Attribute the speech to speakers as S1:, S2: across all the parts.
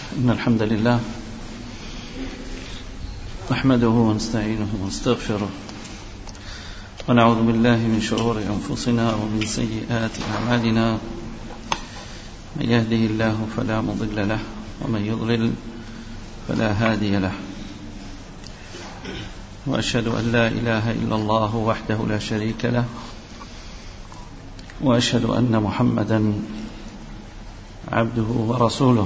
S1: إن الحمد لله نحمده ونستعينه ونستغفره ونعوذ بالله من شرور أنفسنا ومن سيئات أعمالنا. من يهده الله فلا مضل له ومن يضلل فلا هادي له، وأشهد أن لا إله إلا الله وحده لا شريك له، وأشهد أن محمدا عبده ورسوله.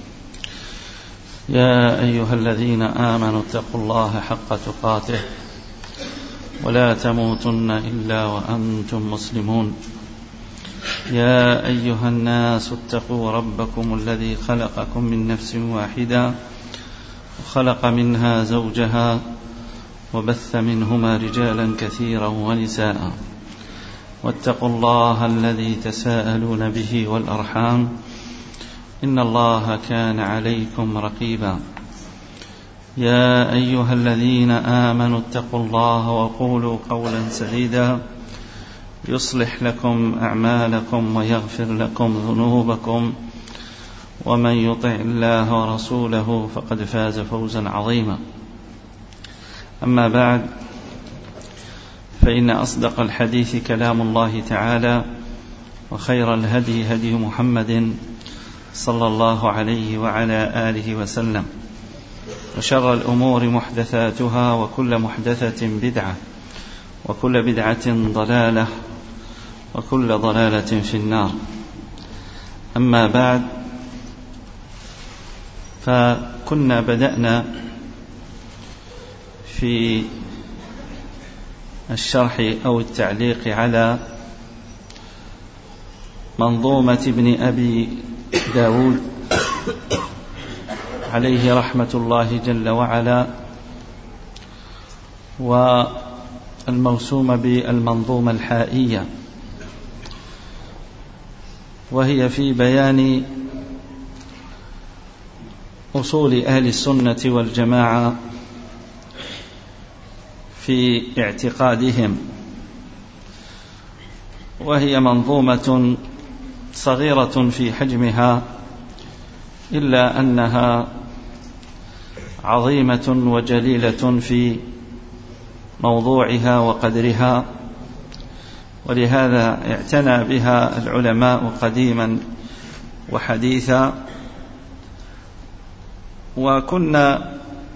S1: يا أيها الذين آمنوا اتقوا الله حق تقاته ولا تموتن إلا وأنتم مسلمون. يا أيها الناس اتقوا ربكم الذي خلقكم من نفس واحدة وخلق منها زوجها وبث منهما رجالا كثيرا ونساء، واتقوا الله الذي تساءلون به والأرحام إن الله كان عليكم رقيبا. يا أيها الذين آمنوا اتقوا الله وقولوا قولا سديدا يصلح لكم أعمالكم ويغفر لكم ذنوبكم، ومن يطع الله ورسوله فقد فاز فوزا عظيما. أما بعد، فإن أصدق الحديث كلام الله تعالى، وخير الهدي هدي محمد صلى الله عليه وعلى آله وسلم، وشر الأمور محدثاتها، وكل محدثة بدعة، وكل بدعة ضلالة، وكل ضلالة في النار. أما بعد، فكنا بدأنا في الشرح أو التعليق على منظومة ابن أبي داود عليه رحمة الله جل وعلا، والموسومة بالمنظومة الحائية، وهي في بيان أصول أهل السنة والجماعة في اعتقادهم. وهي منظومة صغيرة في حجمها، إلا أنها عظيمة وجليلة في موضوعها وقدرها، ولهذا اعتنى بها العلماء قديما وحديثا. وكنا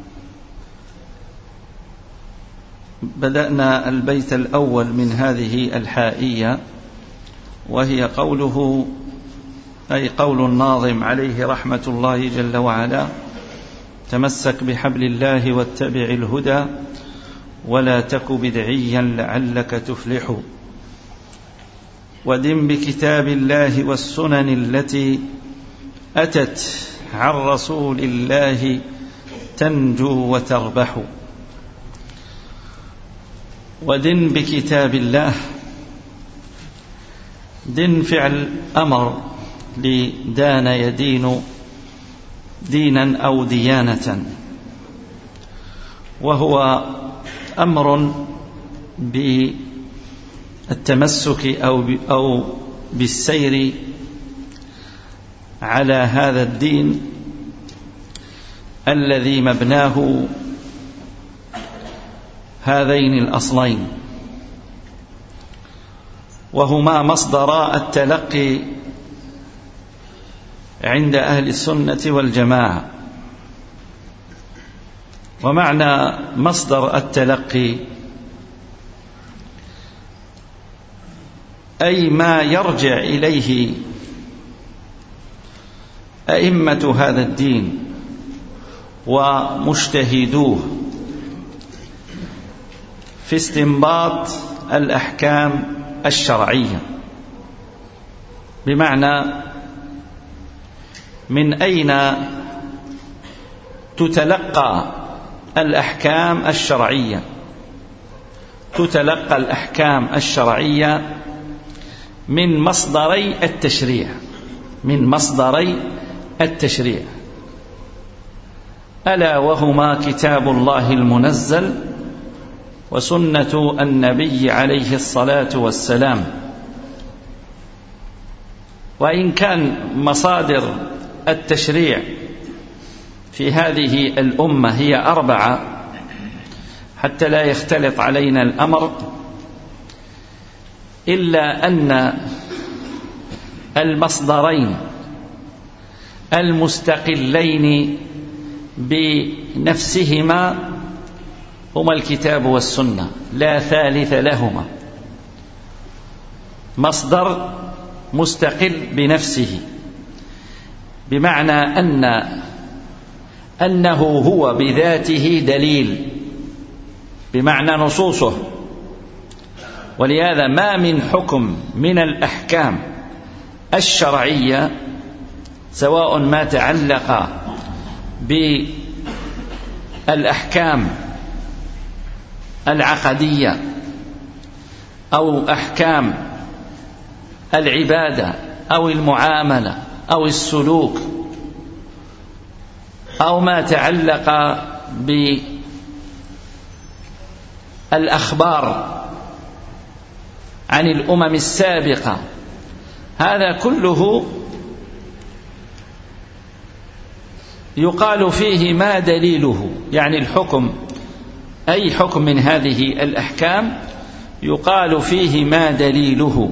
S1: بدأنا البيت الأول من هذه الحائية، وهي قوله، أي قول الناظم عليه رحمة الله جل وعلا: تمسك بحبل الله واتبع الهدى ولا تك بدعيا لعلك تفلح، ودم بكتاب الله والسنن التي أتت عن رسول الله تنجو وتربح. ودن بكتاب الله، دن فعل أمر لدان يدين دينا أو ديانة، وهو أمر بالتمسك أو بالسير على هذا الدين الذي مبناه هذين الأصلين، وهما مصدر التلقي عند أهل السنة والجماعة. ومعنى مصدر التلقي أي ما يرجع إليه أئمة هذا الدين ومجتهدوه في استنباط الأحكام الشرعية. بمعنى من أين تتلقى الأحكام الشرعية؟ تتلقى الأحكام الشرعية من مصدري التشريع، من مصدري التشريع، ألا وهما كتاب الله المنزل وسنة النبي عليه الصلاة والسلام. وإن كان مصادر التشريع في هذه الأمة هي 4 حتى لا يختلط علينا الأمر، إلا أن المصدرين المستقلين بنفسهما هما الكتاب والسنة، لا ثالث لهما. مصدر مستقل بنفسه، بمعنى أنه هو بذاته دليل، بمعنى نصوصه. ولهذا ما من حكم من الأحكام الشرعية، سواء ما تعلق بالأحكام العقدية أو أحكام العبادة أو المعاملة أو السلوك، أو ما تعلق بالأخبار عن الأمم السابقة، هذا كله يقال فيه ما دليله، يعني الحكم، أي حكم من هذه الأحكام يقال فيه ما دليله.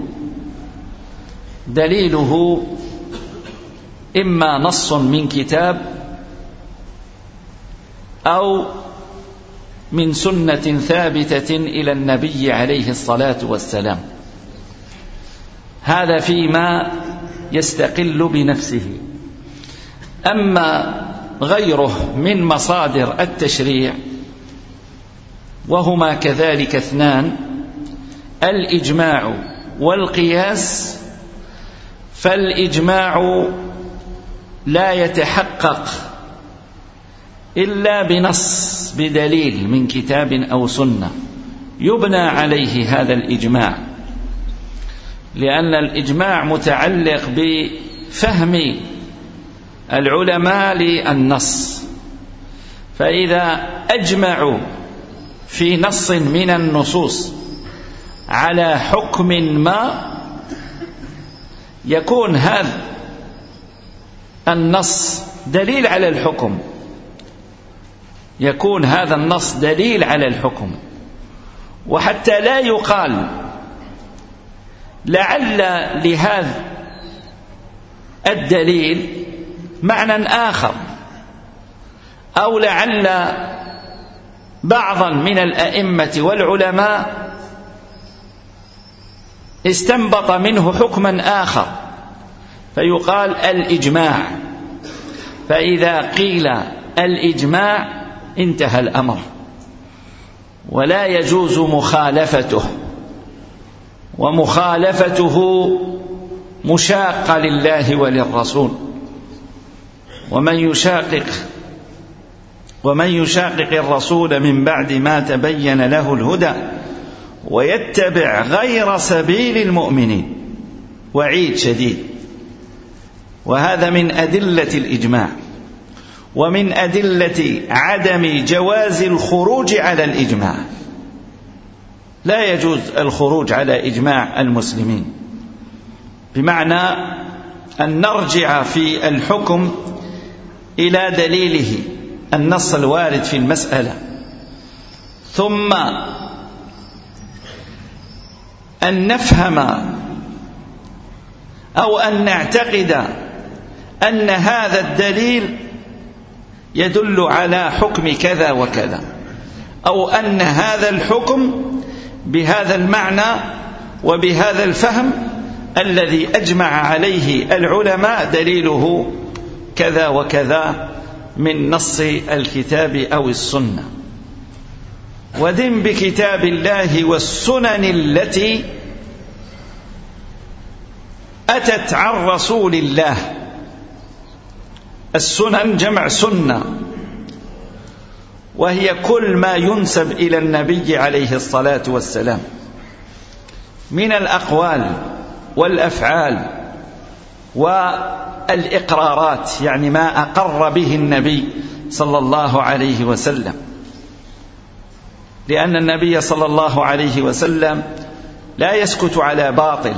S1: دليله إما نص من كتاب أو من سنة ثابتة إلى النبي عليه الصلاة والسلام. هذا فيما يستقل بنفسه. أما غيره من مصادر التشريع وهما كذلك 2، الإجماع والقياس، فالإجماع لا يتحقق إلا بنص، بدليل من كتاب أو سنة يبنى عليه هذا الإجماع، لأن الإجماع متعلق بفهم العلماء للنص. فإذا أجمعوا في نص من النصوص على حكم ما، يكون هذا النص دليل على الحكم، يكون هذا النص دليل على الحكم. وحتى لا يقال لعل لهذا الدليل معنى آخر، أو لعل بعضا من الأئمة والعلماء استنبط منه حكما آخر، فيقال الإجماع. فإذا قيل الإجماع انتهى الأمر، ولا يجوز مخالفته، ومخالفته مشاقة لله وللرسول. ومن يشاقق الرسول من بعد ما تبين له الهدى ويتبع غير سبيل المؤمنين، وعيد شديد. وهذا من أدلة الإجماع، ومن أدلة عدم جواز الخروج على الإجماع. لا يجوز الخروج على إجماع المسلمين، بمعنى أن نرجع في الحكم إلى دليله، النص الوارد في المسألة، ثم أن نفهم أو أن نعتقد أن هذا الدليل يدل على حكم كذا وكذا، أو أن هذا الحكم بهذا المعنى وبهذا الفهم الذي أجمع عليه العلماء دليله كذا وكذا من نص الكتاب أو السنة. ودن بكتاب الله والسنن التي أتت عن رسول الله. السنن جمع سنة، وهي كل ما ينسب إلى النبي عليه الصلاة والسلام من الأقوال والأفعال والإقرارات، يعني ما أقر به النبي صلى الله عليه وسلم، لأن النبي صلى الله عليه وسلم لا يسكت على باطل.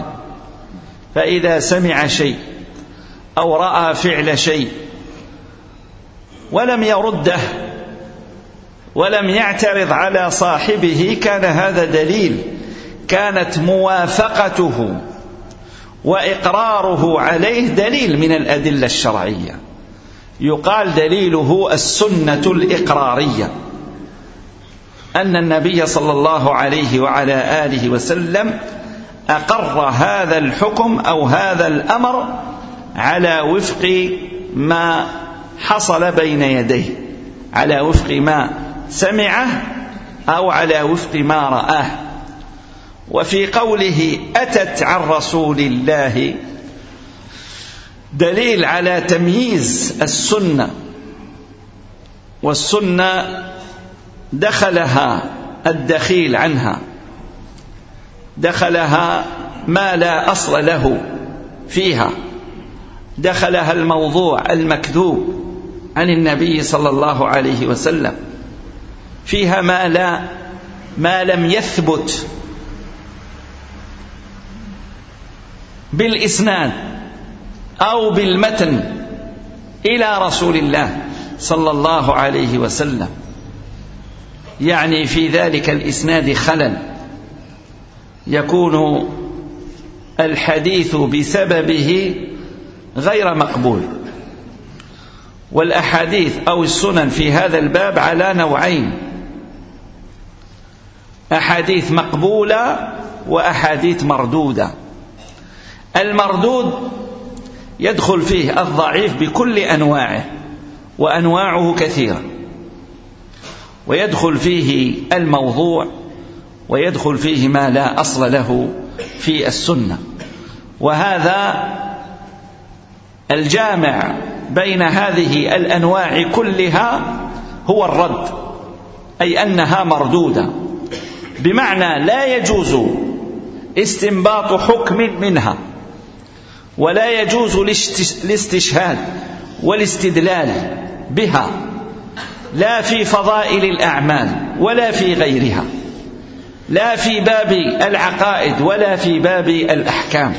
S1: فإذا سمع شيء أو رأى فعل شيء ولم يرده ولم يعترض على صاحبه كان هذا دليل، كانت موافقته وإقراره عليه دليل من الأدلة الشرعية، يقال دليله السنة الإقرارية، أن النبي صلى الله عليه وعلى آله وسلم أقر هذا الحكم أو هذا الأمر على وفق ما حصل بين يديه، على وفق ما سمعه أو على وفق ما رآه. وفي قوله أتت عن رسول الله دليل على تمييز السنة، والسنة دخلها الدخيل عنها، دخلها ما لا أصل له فيها، دخلها الموضوع المكذوب عن النبي صلى الله عليه وسلم، فيها ما لم يثبت بالإسناد أو بالمتن إلى رسول الله صلى الله عليه وسلم، يعني في ذلك الإسناد خلل يكون الحديث بسببه غير مقبول. والأحاديث أو السنن في هذا الباب على نوعين: أحاديث مقبولة وأحاديث مردودة. المردود يدخل فيه الضعيف بكل أنواعه، وأنواعه كثيرة، ويدخل فيه الموضوع، ويدخل فيه ما لا أصل له في السنة. وهذا الجامع بين هذه الأنواع كلها هو الرد، أي أنها مردودة، بمعنى لا يجوز استنباط حكم منها، ولا يجوز الاستشهاد والاستدلال بها، لا في فضائل الأعمال ولا في غيرها، لا في باب العقائد ولا في باب الأحكام،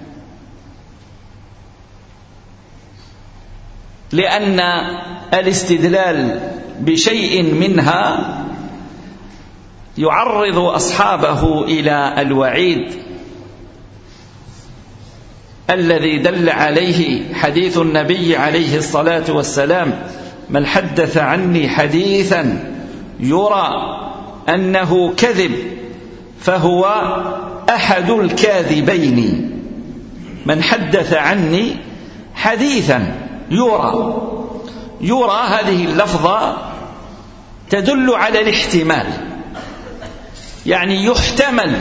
S1: لأن الاستدلال بشيء منها يعرض أصحابه إلى الوعيد الذي دل عليه حديث النبي عليه الصلاة والسلام: من حدث عني حديثا يرى أنه كذب فهو أحد الكاذبين. من حدث عني حديثا يرى هذه اللفظة تدل على الاحتمال، يعني يحتمل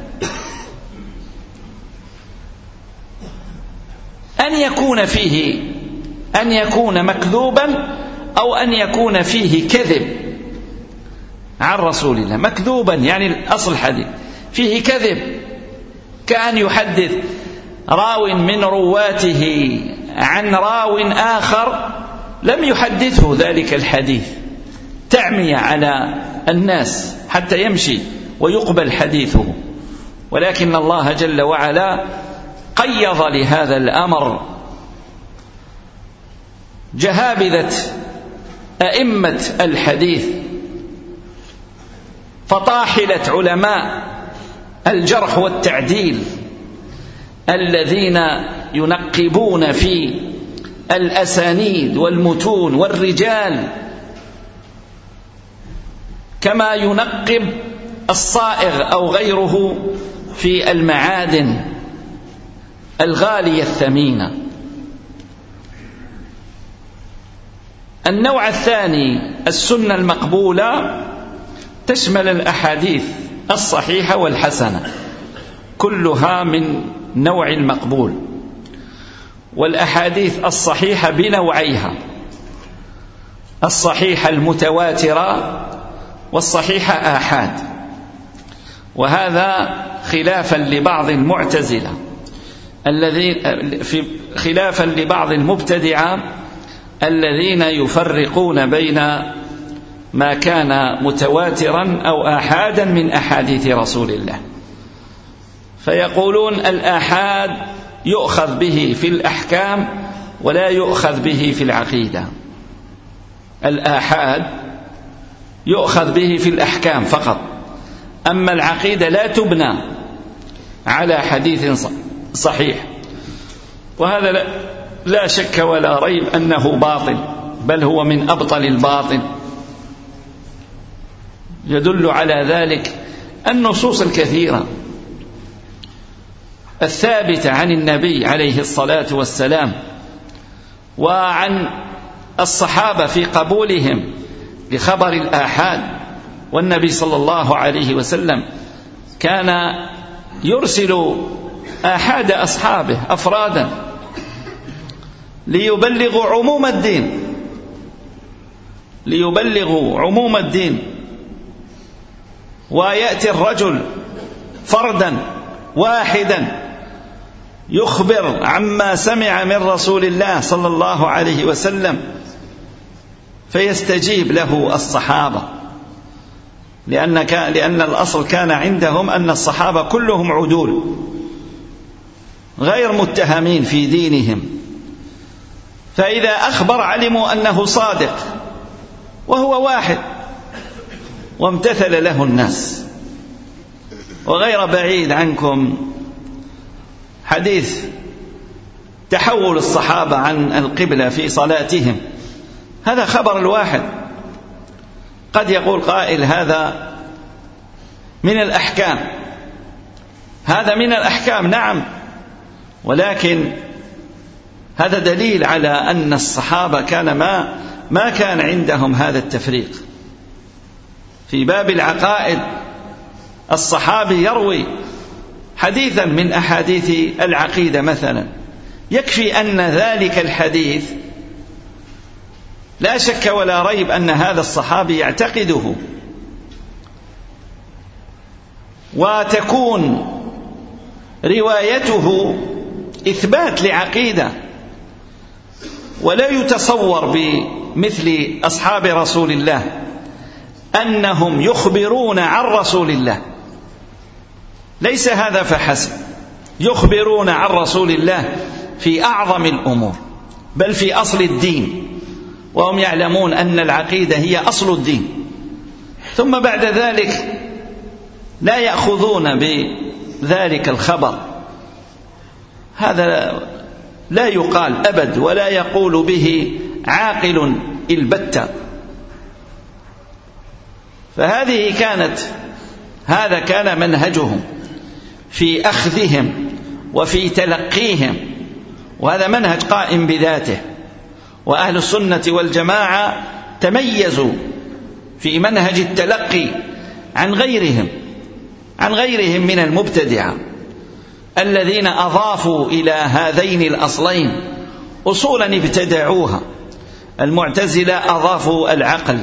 S1: أن يكون مكذوبا أو أن يكون فيه كذب عن رسول الله. مكذوبا يعني أصل الحديث فيه كذب، كأن يحدث راو من رواته عن راو آخر لم يحدثه ذلك الحديث، تعمي على الناس حتى يمشي ويقبل حديثه. ولكن الله جل وعلا قيض لهذا الأمر جهابذة أئمة الحديث، فطاحلة علماء الجرح والتعديل الذين ينقبون في الأسانيد والمتون والرجال كما ينقب الصائغ أو غيره في المعادن الغالية الثمينة. النوع الثاني السنة المقبولة تشمل الأحاديث الصحيحة والحسنة، كلها من نوع المقبول. والأحاديث الصحيحة بنوعيها: الصحيحة المتواترة والصحيحة آحاد، وهذا خلافا لبعض المعتزلة خلافا لبعض المبتدعة الذين يفرقون بين ما كان متواترا أو آحادا من أحاديث رسول الله، فيقولون الآحاد يؤخذ به في الأحكام ولا يؤخذ به في العقيدة. الآحاد يؤخذ به في الأحكام فقط، أما العقيدة لا تبنى على حديث صحيح، وهذا لا شك ولا ريب أنه باطل، بل هو من أبطل الباطل. يدل على ذلك النصوص الكثيرة الثابتة عن النبي عليه الصلاة والسلام وعن الصحابة في قبولهم لخبر الآحاد. والنبي صلى الله عليه وسلم كان يرسل آحاد أصحابه أفرادا ليبلغوا عموم الدين، ويأتي الرجل فردا واحدا يخبر عما سمع من رسول الله صلى الله عليه وسلم، فيستجيب له الصحابة، لأن الأصل كان عندهم أن الصحابة كلهم عدول غير متهمين في دينهم، فإذا أخبر علموا أنه صادق وهو واحد، وامتثل له الناس. وغير بعيد عنكم حديث تحول الصحابة عن القبلة في صلاتهم، هذا خبر الواحد. قد يقول قائل هذا من الأحكام، هذا من الأحكام، نعم، ولكن هذا دليل على أن الصحابة كان ما كان عندهم هذا التفريق في باب العقائد. الصحابي يروي حديثا من أحاديث العقيدة مثلا، يكفي أن ذلك الحديث لا شك ولا ريب أن هذا الصحابي يعتقده، وتكون روايته إثبات لعقيدة. ولا يتصور بمثل أصحاب رسول الله أنهم يخبرون عن رسول الله، ليس هذا فحسب، يخبرون عن رسول الله في أعظم الأمور، بل في أصل الدين، وهم يعلمون أن العقيدة هي أصل الدين، ثم بعد ذلك لا يأخذون بذلك الخبر. هذا لا يقال أبد ولا يقول به عاقل البتة. هذا كان منهجهم في أخذهم وفي تلقيهم، وهذا منهج قائم بذاته. وأهل السنة والجماعة تميزوا في منهج التلقي عن غيرهم من المبتدعة الذين أضافوا إلى هذين الأصلين أصولا ابتدعوها. المعتزلة أضافوا العقل،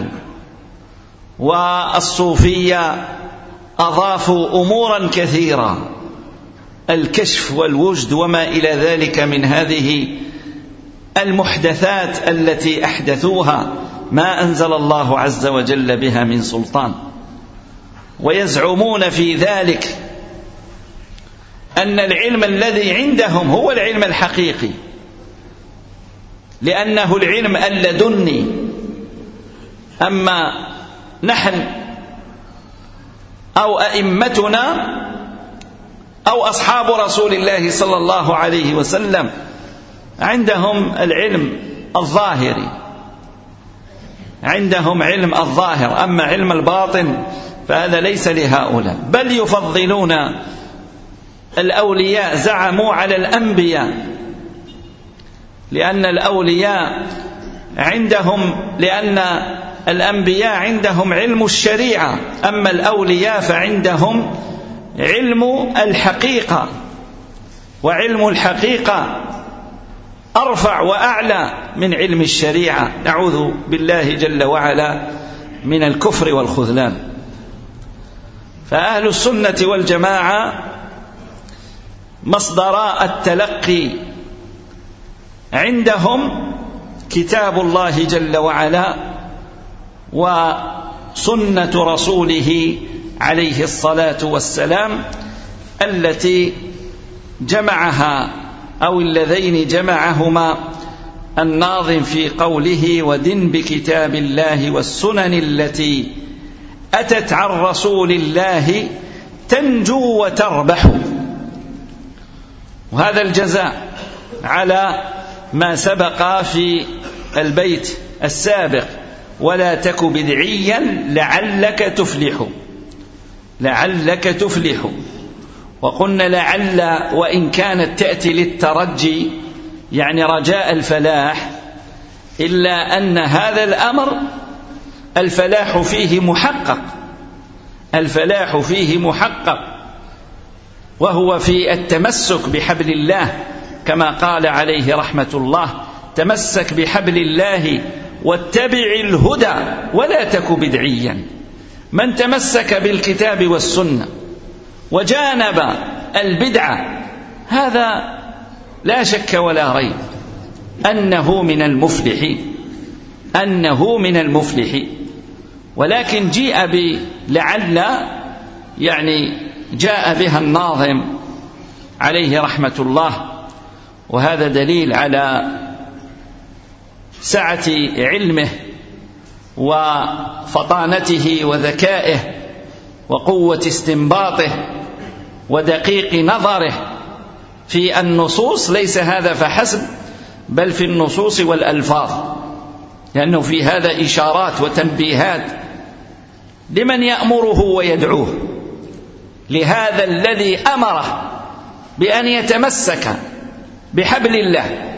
S1: والصوفية أضافوا أمورا كثيرة، الكشف والوجد وما إلى ذلك من هذه المحدثات التي أحدثوها ما أنزل الله عز وجل بها من سلطان. ويزعمون في ذلك أن العلم الذي عندهم هو العلم الحقيقي، لأنه العلم اللدني. أما نحن أو أئمتنا أو أصحاب رسول الله صلى الله عليه وسلم عندهم العلم الظاهري، عندهم علم الظاهر، أما علم الباطن فهذا ليس لهؤلاء. بل يفضلون الأولياء، زعموا على الأنبياء، لأن الأنبياء عندهم علم الشريعة، أما الأولياء فعندهم علم الحقيقة، وعلم الحقيقة أرفع وأعلى من علم الشريعة. نعوذ بالله جل وعلا من الكفر والخذلان. فأهل السنة والجماعة مصدر التلقي عندهم كتاب الله جل وعلا وسنة رسوله عليه الصلاة والسلام، التي جمعها أو اللذين جمعهما الناظم في قوله: ودن بكتاب الله والسنن التي أتت عن رسول الله تنجو وتربح. وهذا الجزاء على ما سبق في البيت السابق: ولا تك بدعيا لعلك تفلح. لعلك تفلح. وقلنا لعل وإن كانت تأتي للترجي يعني رجاء الفلاح، إلا أن هذا الأمر الفلاح فيه محقق. الفلاح فيه محقق، وهو في التمسك بحبل الله، كما قال عليه رحمة الله: تمسك بحبل الله واتبع الهدى ولا تك بدعيا. من تمسك بالكتاب والسنة وجانب البدعة هذا لا شك ولا ريب أنه من المفلحين، أنه من المفلحين. ولكن جيء بلعل يعني جاء بها الناظم عليه رحمة الله، وهذا دليل على سعة علمه وفطانته وذكائه وقوة استنباطه ودقيق نظره في النصوص. ليس هذا فحسب، بل في النصوص والألفاظ، لأنه في هذا إشارات وتنبيهات لمن يأمره ويدعوه، لهذا الذي أمره بأن يتمسك بحبل الله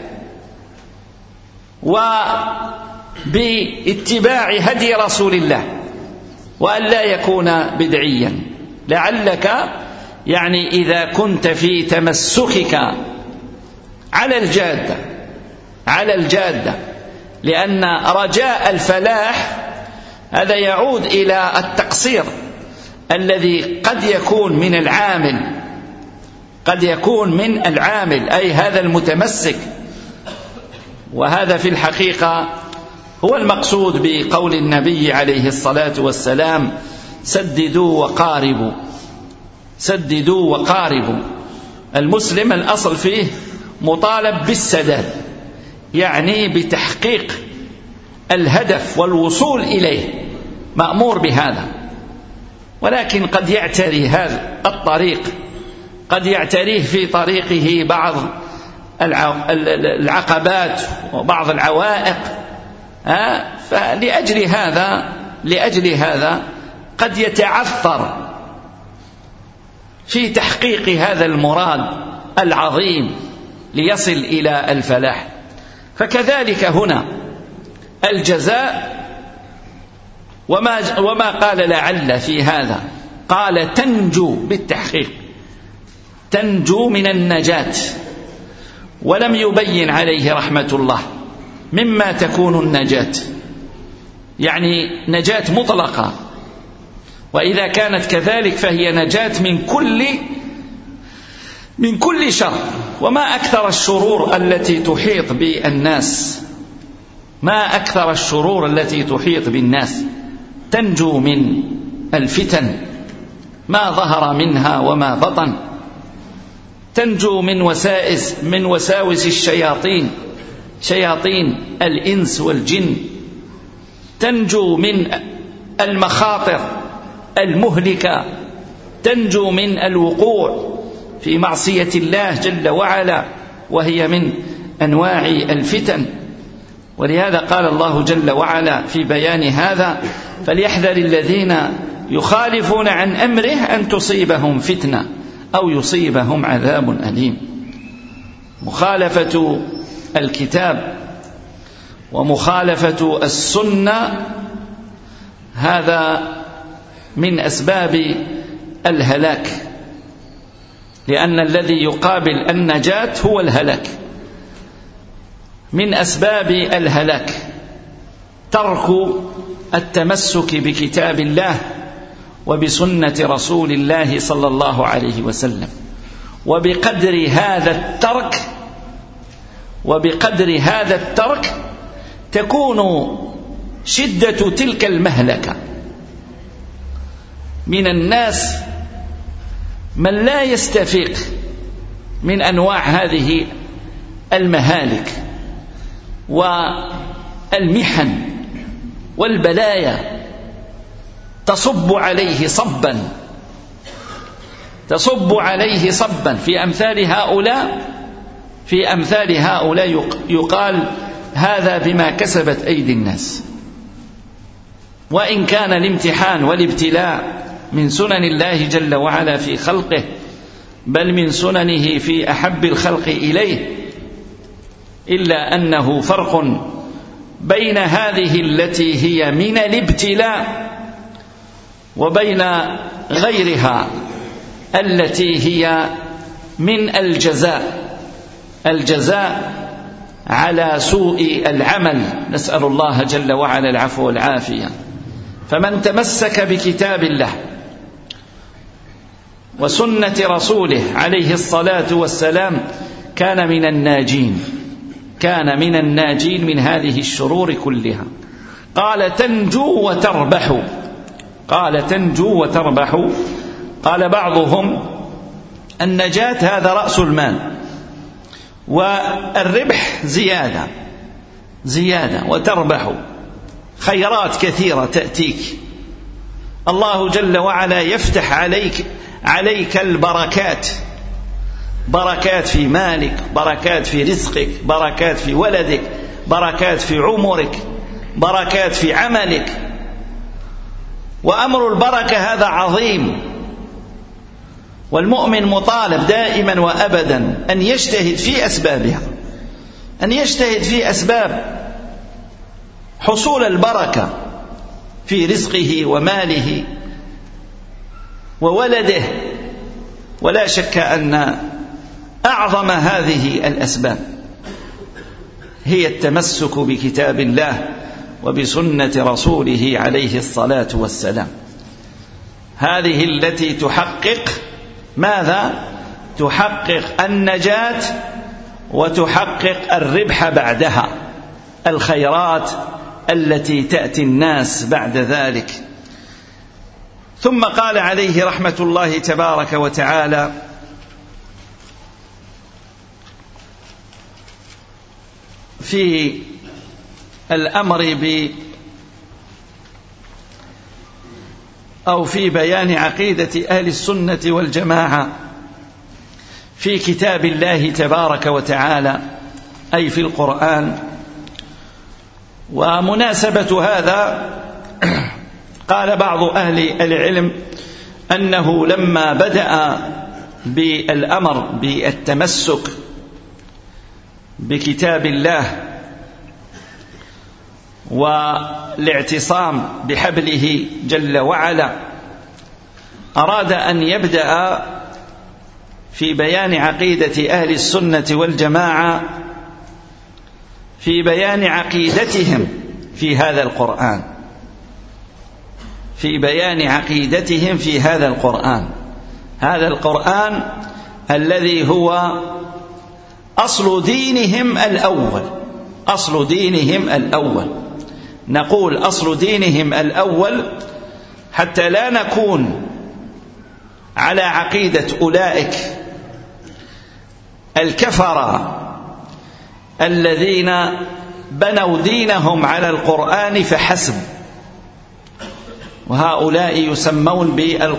S1: وباتباع هدي رسول الله، وأن لا يكون بدعيا. لعلك يعني إذا كنت في تمسكك على الجادة، على الجادة، لأن رجاء الفلاح هذا يعود إلى التقصير الذي قد يكون من العامل، قد يكون من العامل أي هذا المتمسك. وهذا في الحقيقة هو المقصود بقول النبي عليه الصلاة والسلام: سددوا وقاربوا. سددوا وقاربوا. المسلم الأصل فيه مطالب بالسداد، يعني بتحقيق الهدف والوصول إليه، مأمور بهذا. ولكن قد يعتري هذا الطريق، قد يعتريه في طريقه بعض العقبات وبعض العوائق، لأجل هذا قد يتعثر في تحقيق هذا المراد العظيم ليصل إلى الفلاح. فكذلك هنا الجزاء، وما قال لعل في هذا، قال تنجو بالتحقيق، تنجو من النجاة، ولم يبين عليه رحمة الله مما تكون النجاة، يعني نجاة مطلقة، وإذا كانت كذلك فهي نجاة من كل شر. وما أكثر الشرور التي تحيط بالناس، ما أكثر الشرور التي تحيط بالناس. تنجو من الفتن ما ظهر منها وما بطن، تنجو من وساوس الشياطين، شياطين الإنس والجن، تنجو من المخاطر المهلكة، تنجو من الوقوع في معصية الله جل وعلا، وهي من أنواع الفتن. ولهذا قال الله جل وعلا في بيان هذا: فليحذر الذين يخالفون عن أمره أن تصيبهم فتنة أو يصيبهم عذاب أليم. مخالفة الكتاب ومخالفة السنة هذا من أسباب الهلاك، لأن الذي يقابل النجاة هو الهلاك. من أسباب الهلاك ترك التمسك بكتاب الله وبسنة رسول الله صلى الله عليه وسلم. وبقدر هذا الترك تكون شدة تلك المهلكة. من الناس من لا يستفيق من أنواع هذه المهالك، والمحن والبلايا تصب عليه صبا في أمثال هؤلاء يقال هذا بما كسبت أيدي الناس. وإن كان الامتحان والابتلاء من سنن الله جل وعلا في خلقه، بل من سننه في أحب الخلق إليه، إلا أنه فرق بين هذه التي هي من الابتلاء وبين غيرها التي هي من الجزاء على سوء العمل، نسأل الله جل وعلا العفو والعافية. فمن تمسك بكتاب الله وسنة رسوله عليه الصلاة والسلام كان من الناجين من هذه الشرور كلها. قال تنجو وتربح. قال بعضهم النجاة هذا رأس المال، والربح زيادة وتربح خيرات كثيرة تأتيك. الله جل وعلا يفتح عليك البركات، بركات في مالك، بركات في رزقك، بركات في ولدك، بركات في عمرك، بركات في عملك. وأمر البركة هذا عظيم، والمؤمن مطالب دائما وأبدا أن يجتهد في أسبابها، أن يجتهد في أسباب حصول البركة في رزقه وماله وولده. ولا شك أن أعظم هذه الأسباب هي التمسك بكتاب الله وبسنة رسوله عليه الصلاة والسلام. هذه التي تحقق ماذا؟ تحقق النجاة وتحقق الربح بعدها، الخيرات التي تأتي الناس بعد ذلك. ثم قال عليه رحمة الله تبارك وتعالى: في الأمر في بيان عقيدة أهل السنة والجماعة في كتاب الله تبارك وتعالى، أي في القرآن. ومناسبة هذا قال بعض أهل العلم أنه لما بدأ بالأمر بالتمسك بكتاب الله والاعتصام بحبله جل وعلا، أراد أن يبدأ في بيان عقيدة أهل السنة والجماعة، في بيان عقيدتهم في هذا القرآن، في بيان عقيدتهم في هذا القرآن. هذا القرآن الذي هو أصل دينهم الأول، أصل دينهم الأول. نقول أصل دينهم الأول حتى لا نكون على عقيدة أولئك الكفرة الذين بنوا دينهم على القرآن فحسب، وهؤلاء يسمون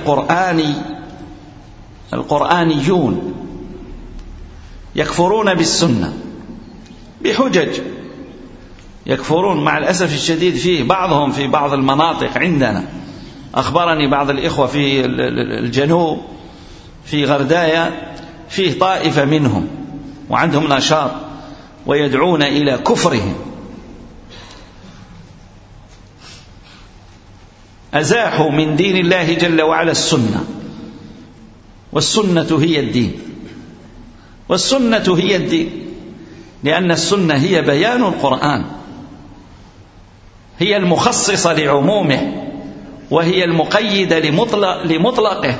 S1: القرآنيون، يكفرون بالسنة بحجج، يكفرون مع الأسف الشديد فيه بعضهم في بعض المناطق عندنا. أخبرني بعض الإخوة في الجنوب في غردايا فيه طائفة منهم وعندهم نشاط ويدعون إلى كفرهم. أزاحوا من دين الله جل وعلا السنة، والسنة هي الدين، والسنة هي الدين، لأن السنة هي بيان القرآن، هي المخصصة لعمومه، وهي المقيدة لمطلقه.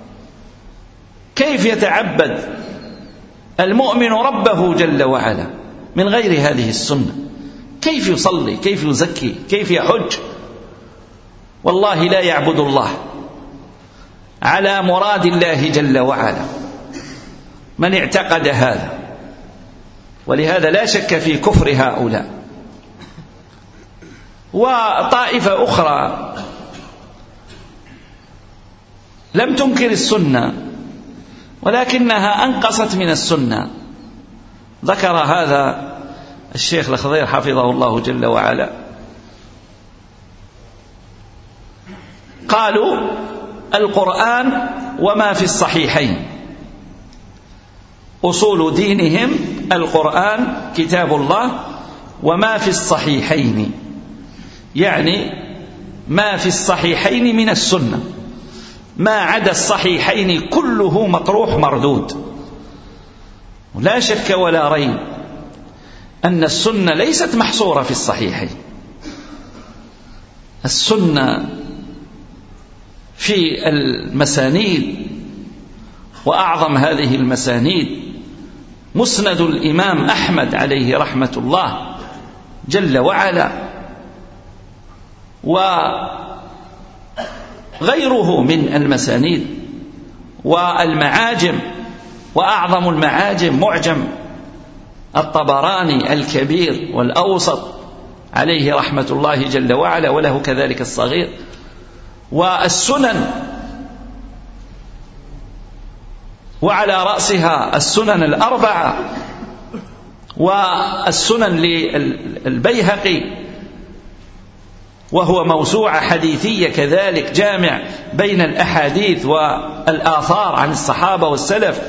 S1: كيف يتعبد المؤمن ربه جل وعلا من غير هذه السنة؟ كيف يصلي؟ كيف يزكي؟ كيف يحج؟ والله لا يعبد الله على مراد الله جل وعلا من اعتقد هذا. ولهذا لا شك في كفر هؤلاء، وطائفة أخرى لم تنكر السنة ولكنها أنقصت من السنة. ذكر هذا الشيخ الخضير حفظه الله جل وعلا. قالوا القرآن وما في الصحيحين، أصول دينهم القرآن كتاب الله وما في الصحيحين، يعني ما في الصحيحين من السنة، ما عدا الصحيحين كله مطروح مردود. لا شك ولا ريب أن السنة ليست محصورة في الصحيحين، السنة في المسانيد، وأعظم هذه المسانيد مسند الإمام أحمد عليه رحمة الله جل وعلا، وغيره من المسانيد والمعاجم، وأعظم المعاجم معجم الطبراني الكبير والأوسط عليه رحمة الله جل وعلا، وله كذلك الصغير، والسنن، وعلى رأسها السنن الأربعة، والسنن للبيهقي وهو موسوعة حديثية كذلك، جامع بين الأحاديث والآثار عن الصحابة والسلف.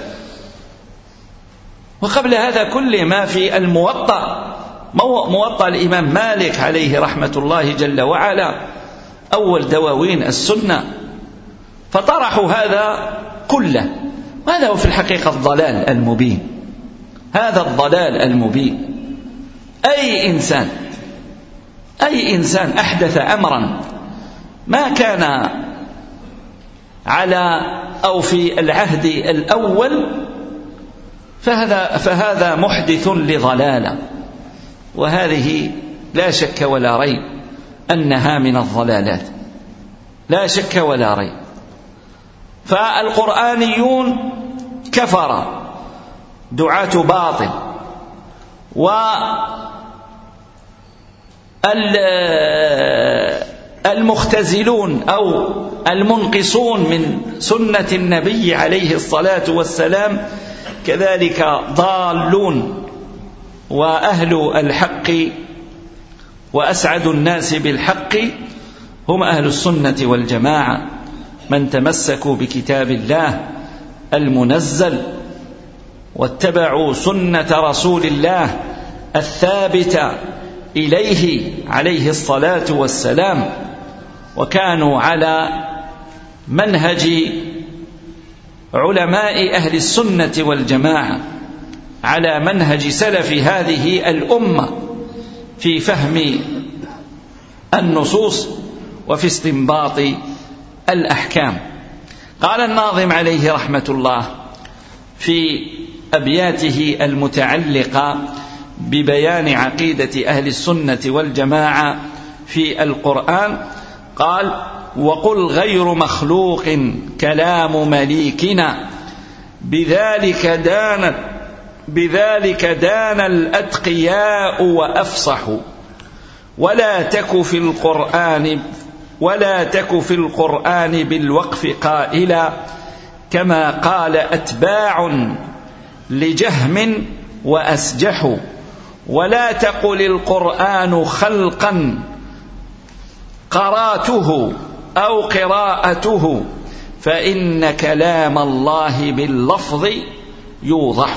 S1: وقبل هذا كل ما في الموطأ، موطأ الإمام مالك عليه رحمة الله جل وعلا، أول دواوين السنة، فطرحوا هذا كله. هذا هو في الحقيقة الضلال المبين، هذا الضلال المبين. أي إنسان أحدث أمرا ما كان على أو في العهد الأول فهذا محدث لضلالة، وهذه لا شك ولا ريب أنها من الضلالات، لا شك ولا ريب. فالقرآنيون كفر دعاة باطل، والمختزلون أو المنقصون من سنة النبي عليه الصلاة والسلام كذلك ضالون. وأهل الحق وأسعد الناس بالحق هم أهل السنة والجماعة، من تمسكوا بكتاب الله المنزل واتبعوا سنة رسول الله الثابتة إليه عليه الصلاة والسلام، وكانوا على منهج علماء أهل السنة والجماعة، على منهج سلف هذه الأمة في فهم النصوص وفي استنباط الأحكام. قال الناظم عليه رحمة الله في أبياته المتعلقة ببيان عقيدة أهل السنة والجماعة في القرآن، قال: وقل غير مخلوق كلام مليكنا، بذلك دان الأتقياء وأفصحوا، ولا تك في القرآن بالوقف قائلا، كما قال أتباع لجهم وأسجحوا، ولا تقل القرآن خلقا قراته أو قراءته، فإن كلام الله باللفظ يوضح.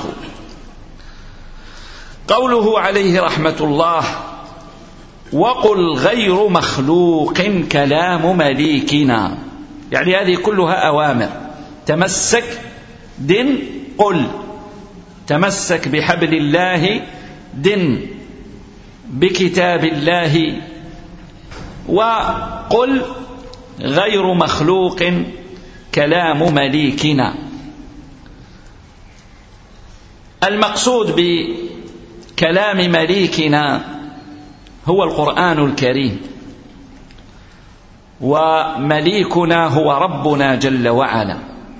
S1: قوله عليه رحمة الله: وقل غير مخلوق كلام مليكنا، يعني هذه كلها أوامر. تمسك دن قل، تمسك بحبل الله دن، بكتاب الله، وقل غير مخلوق كلام مليكنا. المقصود بكلام مليكنا هو القرآن الكريم، ومليكنا هو ربنا جل وعلا،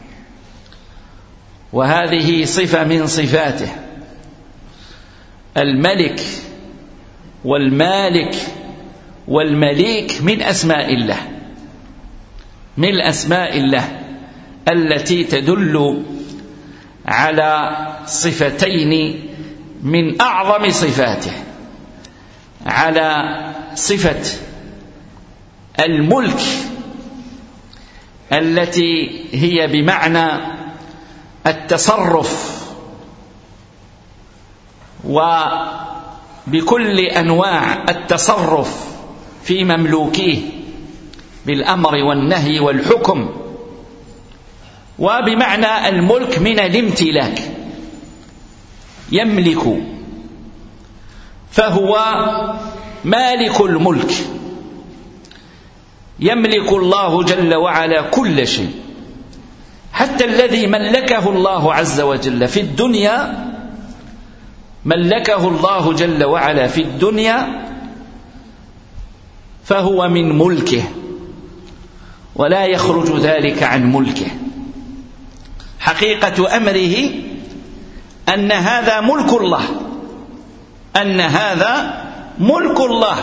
S1: وهذه صفة من صفاته. الملك والمالك والمليك من أسماء الله، من أسماء الله التي تدل على صفتين من أعظم صفاته، على صفة الملك التي هي بمعنى التصرف وبكل أنواع التصرف في مملوكيه بالأمر والنهي والحكم، وبمعنى الملك من الامتلاك، يملك، فهو مالك الملك، يملك الله جل وعلا كل شيء، حتى الذي ملكه الله عز وجل في الدنيا، ملكه الله جل وعلا في الدنيا فهو من ملكه، ولا يخرج ذلك عن ملكه. حقيقة أمره أن هذا ملك الله، أن هذا ملك الله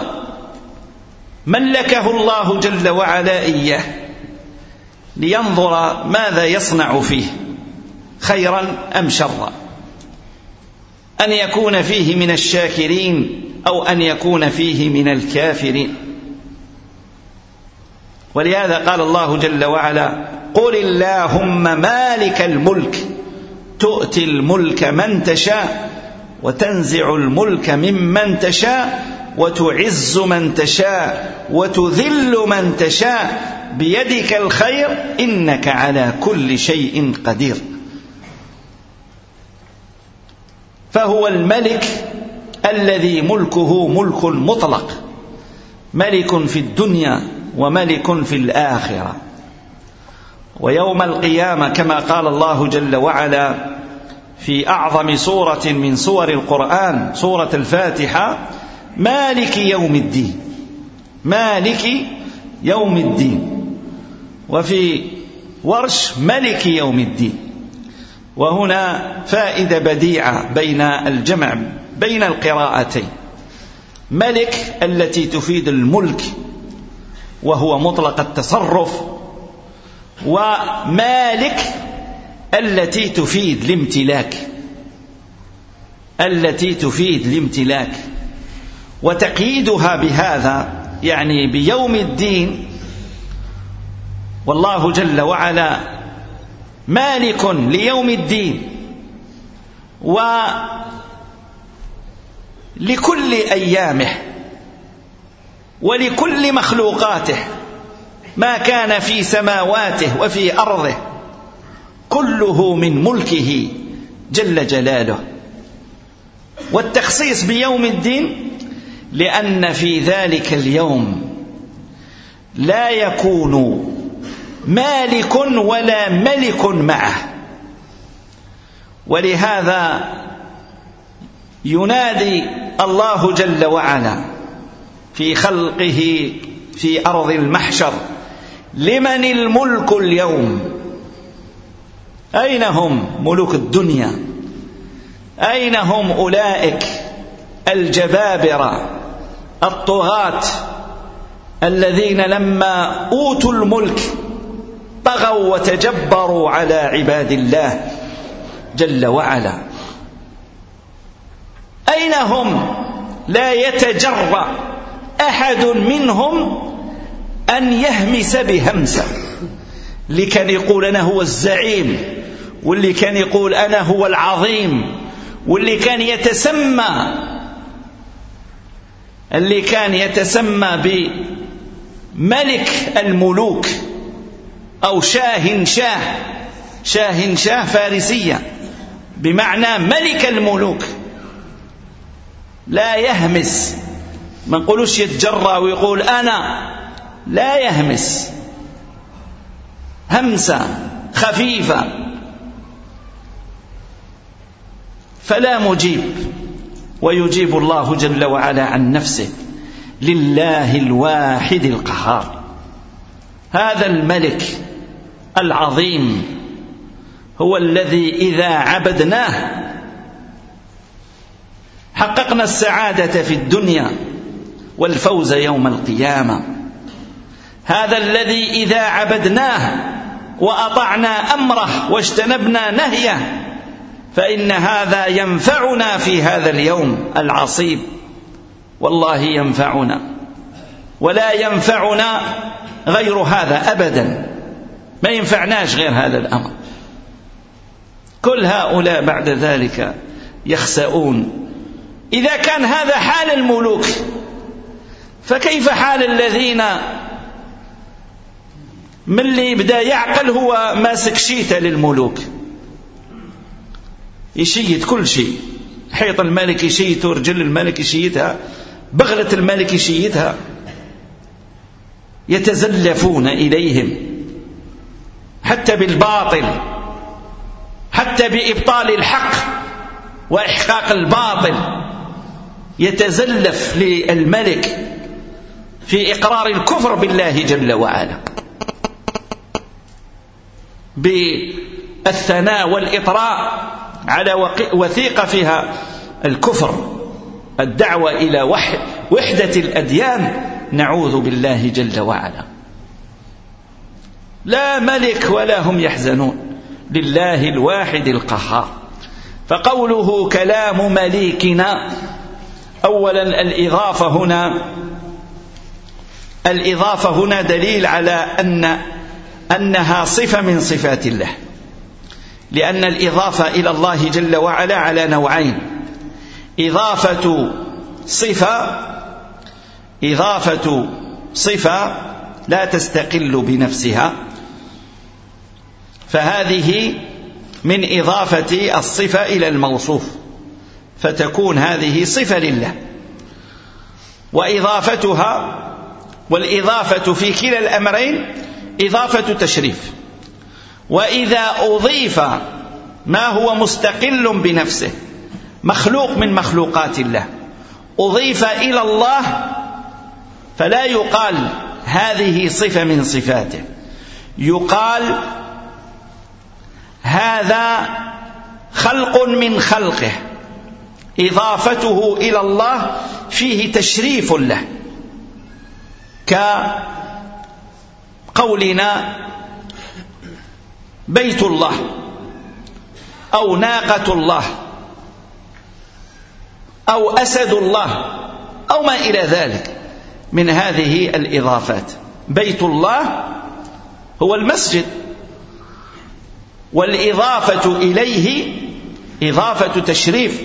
S1: ملكه الله جل وعلا إياه لينظر ماذا يصنع فيه، خيرا أم شرا، أن يكون فيه من الشاكرين أو أن يكون فيه من الكافرين. ولهذا قال الله جل وعلا: قل اللهم مالك الملك تؤتي الملك من تشاء وتنزع الملك ممن تشاء وتعز من تشاء وتذل من تشاء بيدك الخير إنك على كل شيء قدير. فهو الملك الذي ملكه ملك مطلق، ملك في الدنيا وملك في الآخرة. ويوم القيامة كما قال الله جل وعلا في أعظم سورة من سور القرآن، سورة الفاتحة: مالك يوم الدين، مالك يوم الدين. وفي ورش: ملك يوم الدين. وهنا فائدة بديعة بين الجمع بين القراءتين: ملك التي تفيد الملك وهو مطلق التصرف، ومالك التي تفيد الامتلاك، التي تفيد الامتلاك. وتقييدها بهذا يعني بيوم الدين، والله جل وعلا مالك ليوم الدين ولكل أيامه ولكل مخلوقاته، ما كان في سماواته وفي أرضه كله من ملكه جل جلاله. والتخصيص بيوم الدين لأن في ذلك اليوم لا يكون مالك ولا ملك معه. ولهذا ينادي الله جل وعلا في خلقه في أرض المحشر: لمن الملك اليوم؟ أين هم ملوك الدنيا؟ أين هم أولئك الجبابرة الطغاة الذين لما أوتوا الملك طغوا وتجبروا على عباد الله جل وعلا؟ أين هم؟ لا يتجرأ أحد منهم أن يهمس بهمسة. اللي كان يقول أنا هو الزعيم، واللي كان يقول أنا هو العظيم، واللي كان يتسمى بملك الملوك أو شاهنشاه فارسية بمعنى ملك الملوك، لا يهمس، ما نقولوش يتجرأ ويقول أنا، لا يهمس همسة خفيفة. فلا مجيب، ويجيب الله جل وعلا عن نفسه: لله الواحد القهار. هذا الملك العظيم هو الذي إذا عبدناه حققنا السعادة في الدنيا والفوز يوم القيامة. هذا الذي إذا عبدناه وأطعنا أمره واجتنبنا نهيه فإن هذا ينفعنا في هذا اليوم العصيب، والله ينفعنا، ولا ينفعنا غير هذا أبدا، ما ينفعناش غير هذا الأمر. كل هؤلاء بعد ذلك يخسؤون. إذا كان هذا حال الملوك فكيف حال الذين من اللي بدأ يعقل هو ماسك شيته للملوك، يشيت كل شيء، حيط الملك يشيته، رجل الملك يشيتها، بغلة الملك يشيتها، يتزلفون إليهم حتى بالباطل، حتى بإبطال الحق وإحقاق الباطل، يتزلف للملك في إقرار الكفر بالله جل وعلا بالثناء والإطراء على وثيقة فيها الكفر، الدعوة إلى وحدة الأديان، نعوذ بالله جل وعلا. لا ملك ولا هم يحزنون، لله الواحد القهار. فقوله كلام مليكنا، أولا الإضافة هنا دليل على أنها صفة من صفات الله، لأن الإضافة إلى الله جل وعلا على نوعين: إضافة صفة لا تستقل بنفسها، فهذه من إضافة الصفة إلى الموصوف، فتكون هذه صفة لله. والإضافة في كلا الأمرين إضافة تشريف. وإذا أضيف ما هو مستقل بنفسه، مخلوق من مخلوقات الله، أضيف إلى الله، فلا يقال هذه صفة من صفاته، يقال هذا خلق من خلقه، إضافته إلى الله فيه تشريف له، كقولنا بيت الله أو ناقة الله أو أسد الله أو ما إلى ذلك من هذه الإضافات. بيت الله هو المسجد، والإضافة إليه إضافة تشريف،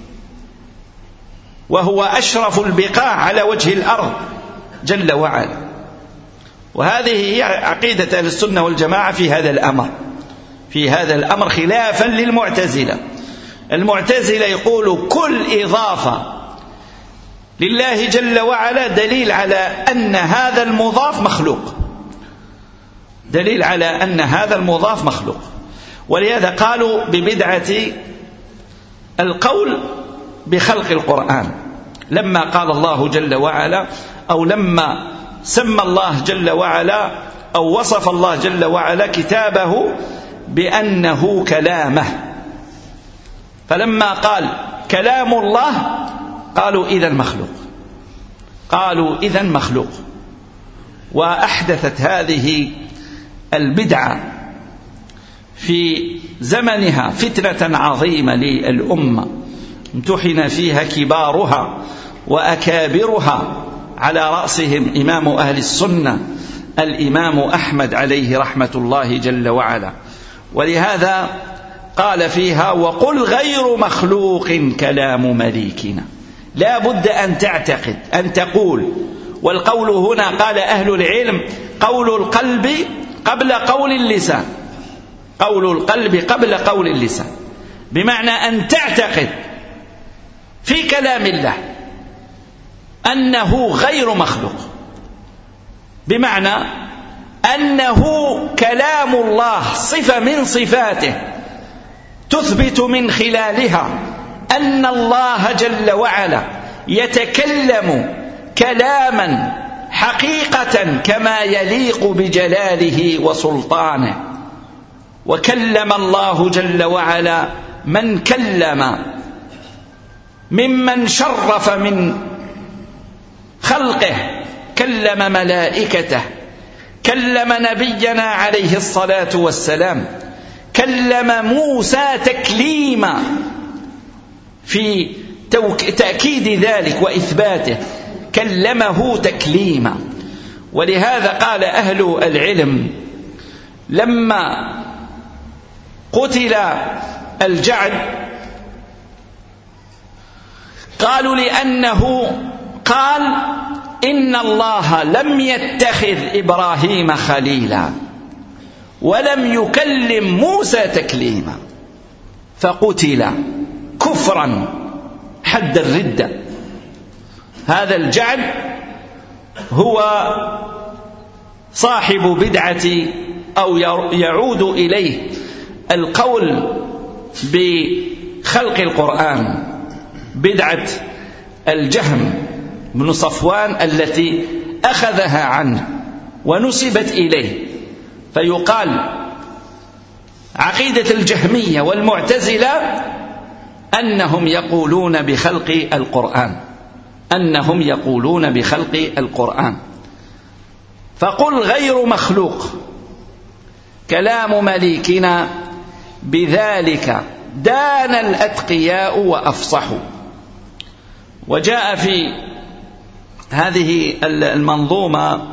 S1: وهو أشرف البقاع على وجه الأرض جل وعلا. وهذه هي عقيدة أهل السنة والجماعة في هذا الأمر خلافا للمعتزلة. المعتزلة يقول كل إضافة لله جل وعلا دليل على أن هذا المضاف مخلوق، دليل على أن هذا المضاف مخلوق. ولهذا قالوا ببدعة القول بخلق القرآن، لما قال الله جل وعلا، أو لما سمى الله جل وعلا أو وصف الله جل وعلا كتابه بأنه كلامه، فلما قال كلام الله قالوا إذن مخلوق، وأحدثت هذه البدعة في زمنها فتنة عظيمة للأمة، امتحن فيها كبارها وأكابرها، على رأسهم إمام أهل السنة الإمام أحمد عليه رحمة الله جل وعلا. ولهذا قال فيها: وقل غير مخلوق كلام مليكنا. لا بد أن تعتقد، أن تقول. والقول هنا قال أهل العلم قول القلب قبل قول اللسان، قول القلب قبل قول اللسان، بمعنى أن تعتقد في كلام الله أنه غير مخلوق، بمعنى أنه كلام الله صفة من صفاته تثبت من خلالها أن الله جل وعلا يتكلم كلاما حقيقة كما يليق بجلاله وسلطانه. وكلم الله جل وعلا من كلم ممن شرف من خلقه، كلم ملائكته، كلم نبينا عليه الصلاة والسلام، كلم موسى تكليما في تأكيد ذلك وإثباته، كلمه تكليما. ولهذا قال أهل العلم لما قتل الجعد قالوا لأنه قال إن الله لم يتخذ إبراهيم خليلا ولم يكلم موسى تكليما، فقتل كفرا حد الردة. هذا الجعد هو صاحب بدعة أو يعود إليه القول بخلق القرآن، بدعة الجهم بن صفوان التي أخذها عنه ونسبت إليه. فيقال عقيدة الجهمية والمعتزلة أنهم يقولون بخلق القرآن، أنهم يقولون بخلق القرآن. فقل غير مخلوق كلام مليكنا، بذلك دان الأتقياء وأفصحوا. وجاء في هذه المنظومة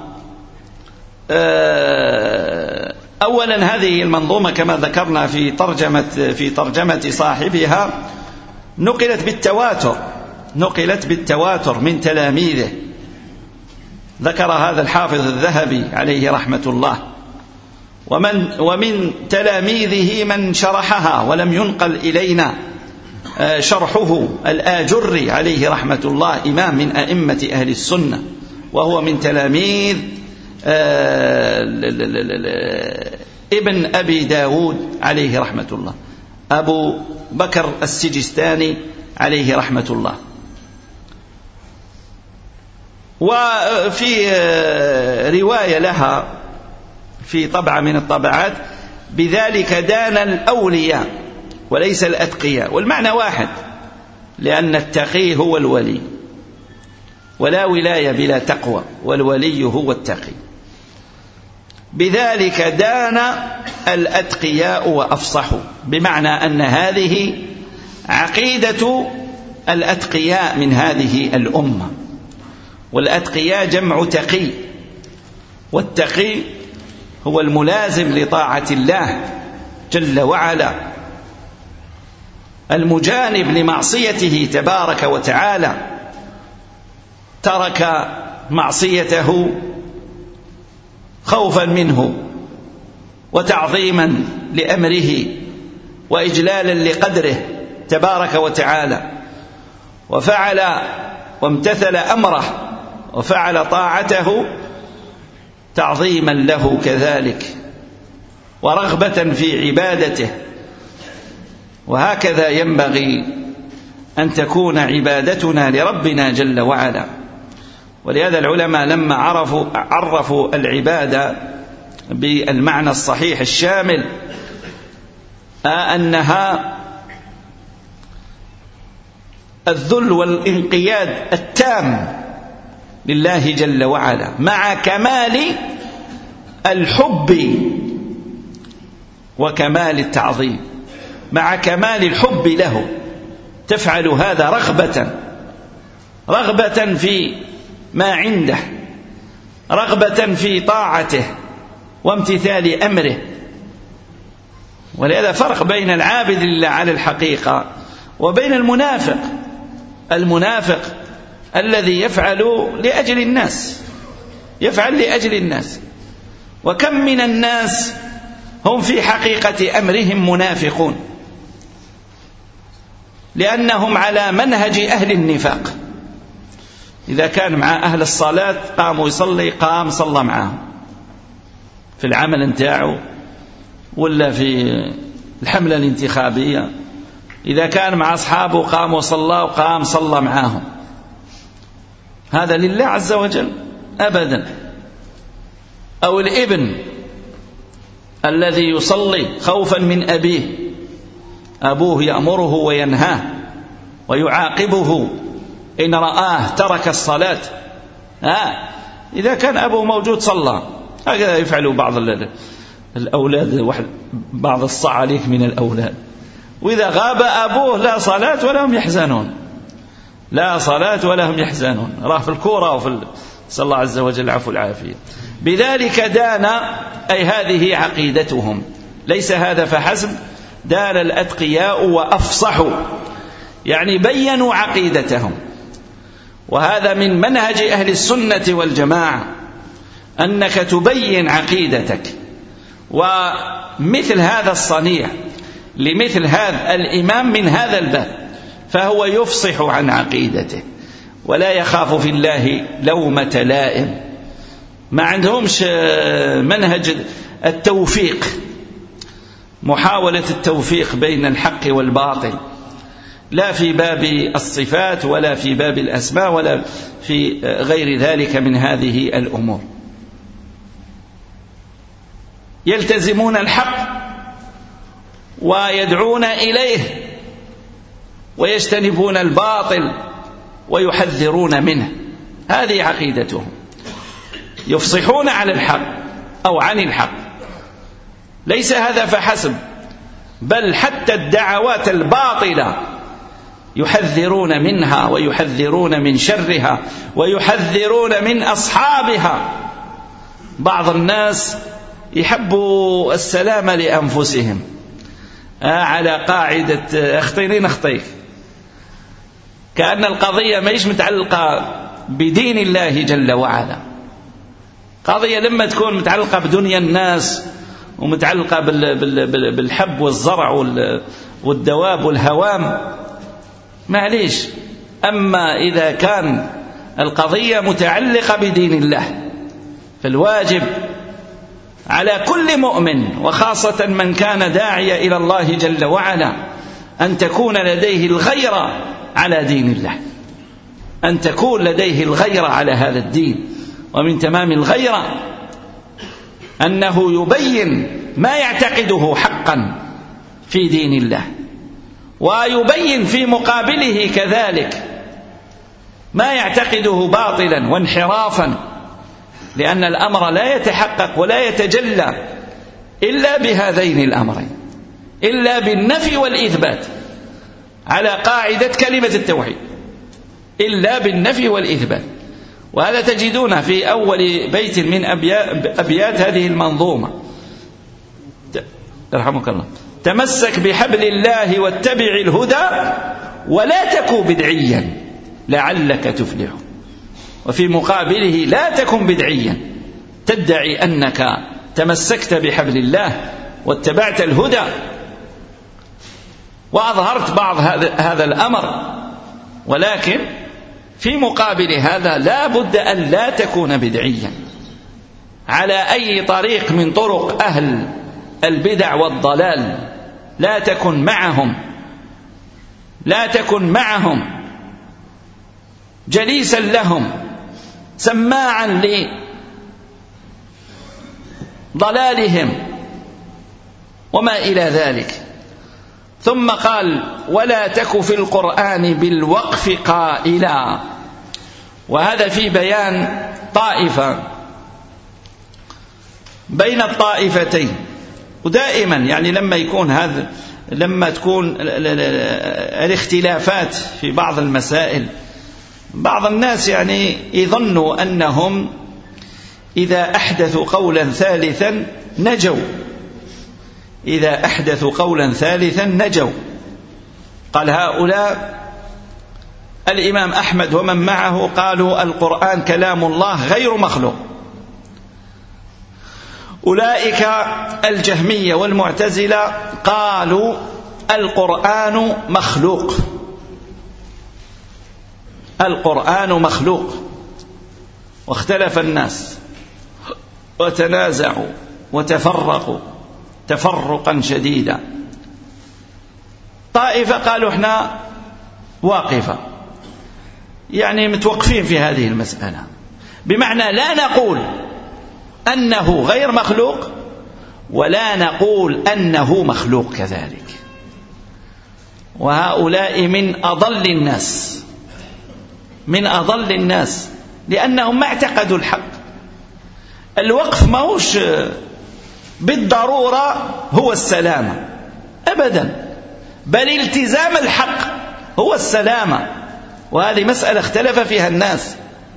S1: أولا هذه المنظومة كما ذكرنا في ترجمة صاحبها نقلت بالتواتر من تلاميذه. ذكر هذا الحافظ الذهبي عليه رحمة الله. ومن تلاميذه من شرحها ولم ينقل إلينا شرحه الآجري عليه رحمة الله، إمام من أئمة أهل السنة، وهو من تلاميذ ابن أبي داود عليه رحمة الله، أبو بكر السجستاني عليه رحمة الله. وفي رواية لها في طبعة من الطبعات بذلك دان الأولياء وليس الأتقياء، والمعنى واحد، لأن التقي هو الولي، ولا ولاية بلا تقوى، والولي هو التقي. بذلك دان الأتقياء وأفصحوا، بمعنى أن هذه عقيدة الأتقياء من هذه الأمة. والأتقياء جمع تقي، والتقي هو الملازم لطاعة الله جل وعلا، المجانب لمعصيته تبارك وتعالى، ترك معصيته خوفا منه وتعظيما لأمره وإجلالا لقدره تبارك وتعالى، وفعل وامتثل أمره وفعل طاعته تعظيما له كذلك ورغبة في عبادته. وهكذا ينبغي أن تكون عبادتنا لربنا جل وعلا. ولهذا العلماء لما عرفوا العبادة بالمعنى الصحيح الشامل أنها الذل والانقياد التام لله جل وعلا مع كمال الحب وكمال التعظيم، مع كمال الحب له، تفعل هذا رغبة في ما عنده، رغبة في طاعته وامتثال أمره. ولهذا فرق بين العابد لله على الحقيقة وبين المنافق الذي يفعل لأجل الناس، يفعل لأجل الناس. وكم من الناس هم في حقيقة أمرهم منافقون، لأنهم على منهج أهل النفاق. إذا كان مع أهل الصلاة قاموا يصلي، قام صلى معهم في العمل انتاعه ولا في الحملة الانتخابية. إذا كان مع أصحابه قاموا صلى وقام صلى معهم. هذا لله عز وجل أبدا. أو الابن الذي يصلي خوفا من أبيه، أبوه يأمره وينهاه ويعاقبه إن رآه ترك الصلاة إذا كان أبوه موجود صلى. هكذا يفعل بعض الأولاد، بعض الصعاليك من الأولاد، وإذا غاب أبوه لا صلاة ولا هم يحزنون، لا صلاة ولا هم يحزنون، راه في الكورة وفي صلى الله عز وجل العفو العافية. بذلك دان، أي هذه عقيدتهم. ليس هذا فحسب، دان الأتقياء وأفصحوا، يعني بينوا عقيدتهم. وهذا من منهج أهل السنة والجماعة، أنك تبين عقيدتك. ومثل هذا الصنيع لمثل هذا الإمام من هذا الباب، فهو يفصح عن عقيدته ولا يخاف في الله لومة لائم. ما عندهمش منهج التوفيق، محاولة التوفيق بين الحق والباطل، لا في باب الصفات ولا في باب الأسماء ولا في غير ذلك من هذه الأمور. يلتزمون الحق ويدعون إليه، ويجتنبون الباطل ويحذرون منه. هذه عقيدتهم، يفصحون على الحق أو عن الحق. ليس هذا فحسب، بل حتى الدعوات الباطلة يحذرون منها ويحذرون من شرها ويحذرون من أصحابها. بعض الناس يحبوا السلام لأنفسهم، على قاعدة اخطيني نخطيك، كأن القضية ما هيش متعلقة بدين الله جل وعلا. قضية لما تكون متعلقة بدنيا الناس ومتعلقة بالحب والزرع والدواب والهوام معليش. أما إذا كان القضية متعلقة بدين الله، فالواجب على كل مؤمن، وخاصة من كان داعية إلى الله جل وعلا، أن تكون لديه الغيرة على دين الله، أن تكون لديه الغيرة على هذا الدين. ومن تمام الغيرة أنه يبين ما يعتقده حقا في دين الله، ويبين في مقابله كذلك ما يعتقده باطلا وانحرافا، لأن الأمر لا يتحقق ولا يتجلى إلا بهذين الأمرين، إلا بالنفي والإثبات على قاعدة كلمة التوحيد، إلا بالنفي والإثبات. وهذا تجدون في أول بيت من أبيات هذه المنظومة، رحمك الله: تمسك بحبل الله واتبع الهدى ولا تكن بدعيا لعلك تفلح. وفي مقابله: لا تكن بدعيا، تدعي أنك تمسكت بحبل الله واتبعت الهدى وأظهرت بعض هذا الأمر، ولكن في مقابل هذا لا بد أن لا تكون بدعيا على أي طريق من طرق أهل البدع والضلال. لا تكن معهم، لا تكن معهم جليسا لهم، سماعا لضلالهم وما إلى ذلك. ثم قال: ولا تك في القرآن بالوقف قائلا. وهذا في بيان طائفة بين الطائفتين. ودائما يعني لما تكون الاختلافات في بعض المسائل، بعض الناس يعني يظنوا أنهم إذا أحدثوا قولا ثالثا نجوا، إذا أحدثوا قولا ثالثا نجوا. قال هؤلاء الإمام أحمد ومن معه قالوا القرآن كلام الله غير مخلوق. أولئك الجهمية والمعتزلة قالوا القرآن مخلوق، القرآن مخلوق. واختلف الناس وتنازعوا وتفرقوا تفرقا شديدا. طائفة قالوا احنا واقفة، يعني متوقفين في هذه المسألة، بمعنى لا نقول أنه غير مخلوق ولا نقول أنه مخلوق كذلك. وهؤلاء من أضل الناس، من أضل الناس، لأنهم ما اعتقدوا الحق. الوقف ما هوش بالضرورة هو السلامة أبدا، بل التزام الحق هو السلامة. وهذه مسألة اختلف فيها الناس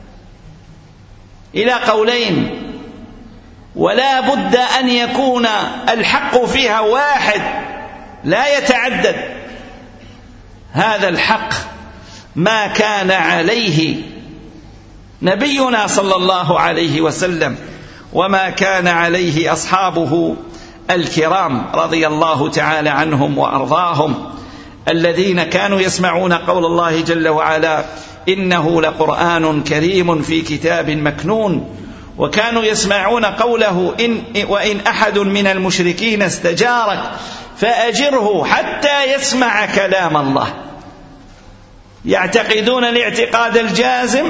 S1: إلى قولين، ولا بد أن يكون الحق فيها واحد لا يتعدد. هذا الحق ما كان عليه نبينا صلى الله عليه وسلم وما كان عليه أصحابه الكرام رضي الله تعالى عنهم وأرضاهم، الذين كانوا يسمعون قول الله جل وعلا: إنه لقرآن كريم في كتاب مكنون. وكانوا يسمعون قوله: وإن أحد من المشركين استجارك فأجره حتى يسمع كلام الله. يعتقدون الاعتقاد الجازم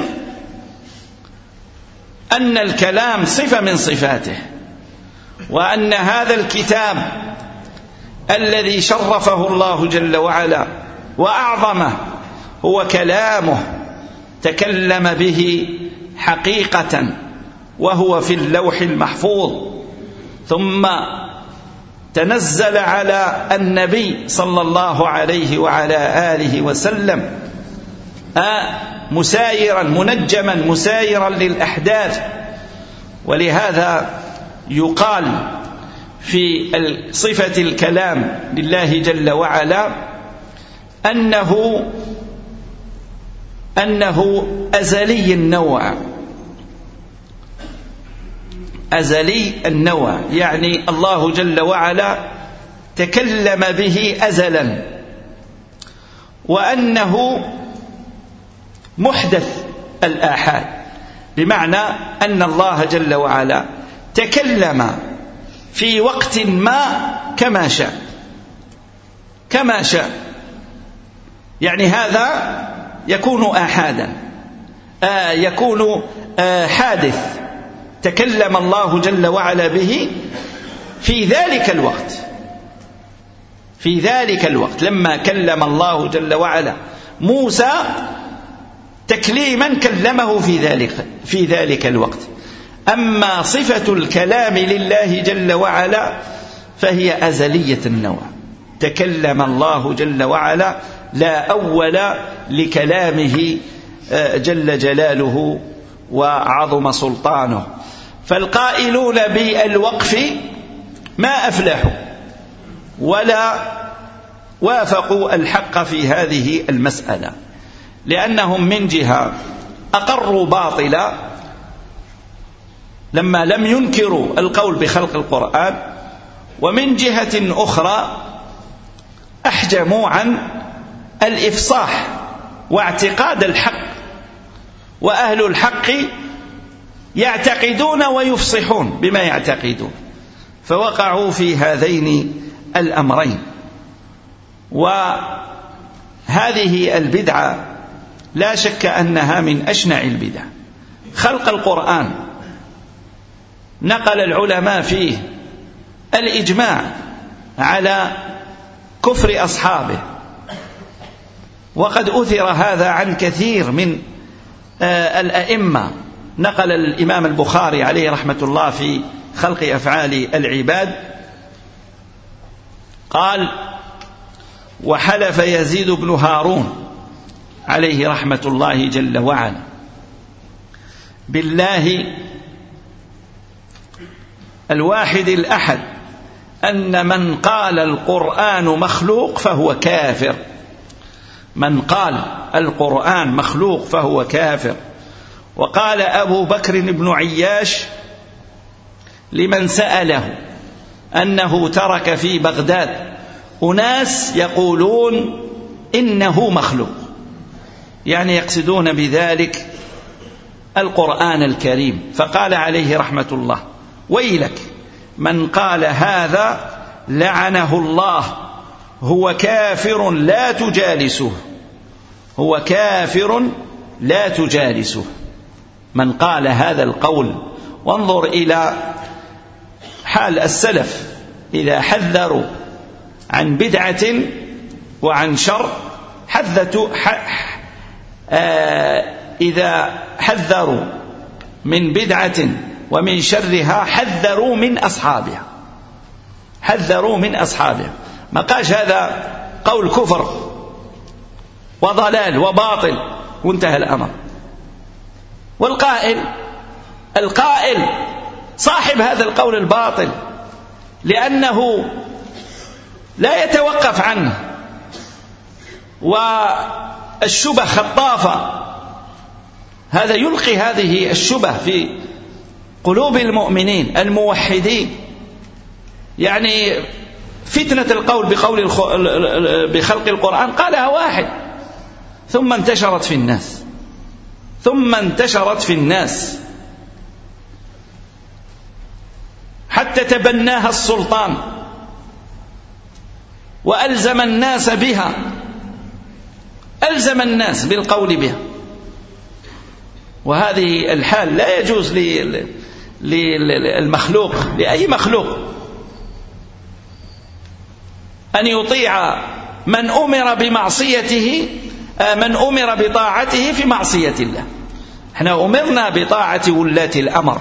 S1: أن الكلام صفة من صفاته، وأن هذا الكتاب الذي شرفه الله جل وعلا وأعظمه هو كلامه، تكلم به حقيقة وهو في اللوح المحفوظ، ثم تنزل على النبي صلى الله عليه وعلى آله وسلم مسايرا منجما مسايرا للأحداث. ولهذا يقال في صفة الكلام لله جل وعلا أنه أزلي النوع. أزلي النوع يعني الله جل وعلا تكلم به أزلا، وأنه محدث الآحاد، بمعنى أن الله جل وعلا تكلم في وقت ما كما شاء. يعني هذا يكون آحادا، يكون حادث، تكلم الله جل وعلا به في ذلك الوقت لما كلم الله جل وعلا موسى تكليما كلمه في ذلك الوقت. أما صفة الكلام لله جل وعلا فهي أزلية النوع، تكلم الله جل وعلا لا أول لكلامه جل جلاله وعظم سلطانه. فالقائلون بالوقف ما أفلحوا ولا وافقوا الحق في هذه المسألة، لأنهم من جهة أقروا باطلا لما لم ينكروا القول بخلق القرآن، ومن جهة أخرى أحجموا عن الإفصاح واعتقاد الحق، وأهل الحق يعتقدون ويفصحون بما يعتقدون، فوقعوا في هذين الأمرين. وهذه البدعة لا شك أنها من أشنع البدع. خلق القرآن نقل العلماء فيه الإجماع على كفر أصحابه، وقد أثر هذا عن كثير من الأئمة. نقل الإمام البخاري عليه رحمة الله في خلق أفعال العباد قال: وحلف يزيد بن هارون عليه رحمة الله جل وعلا بالله الواحد الأحد أن من قال القرآن مخلوق فهو كافر. من قال القرآن مخلوق فهو كافر. وقال أبو بكر بن عياش لمن سأله أنه ترك في بغداد أناس يقولون إنه مخلوق، يعني يقصدون بذلك القرآن الكريم، فقال عليه رحمة الله: ويلك من قال هذا لعنه الله، هو كافر لا تجالسه، هو كافر لا تجالسه. من قال هذا القول. وانظر إلى حال السلف إذا حذروا عن بدعة وعن شر، إذا حذروا من بدعة ومن شرها حذروا من أصحابها، حذروا من أصحابها. ما قالش هذا قول كفر وضلال وباطل وانتهى الأمر. والقائل صاحب هذا القول الباطل لأنه لا يتوقف عنه، والشبه خطافة، هذا يلقي هذه الشبه في قلوب المؤمنين الموحدين. يعني فتنة القول بخلق القرآن قالها واحد ثم انتشرت في الناس حتى تبناها السلطان وألزم الناس بها، ألزم الناس بالقول بها. وهذه الحال لا يجوز للمخلوق، لأي مخلوق، أن يطيع من أمر بمعصيته، من أمر بطاعته في معصية الله. احنا أمرنا بطاعة ولاة الأمر،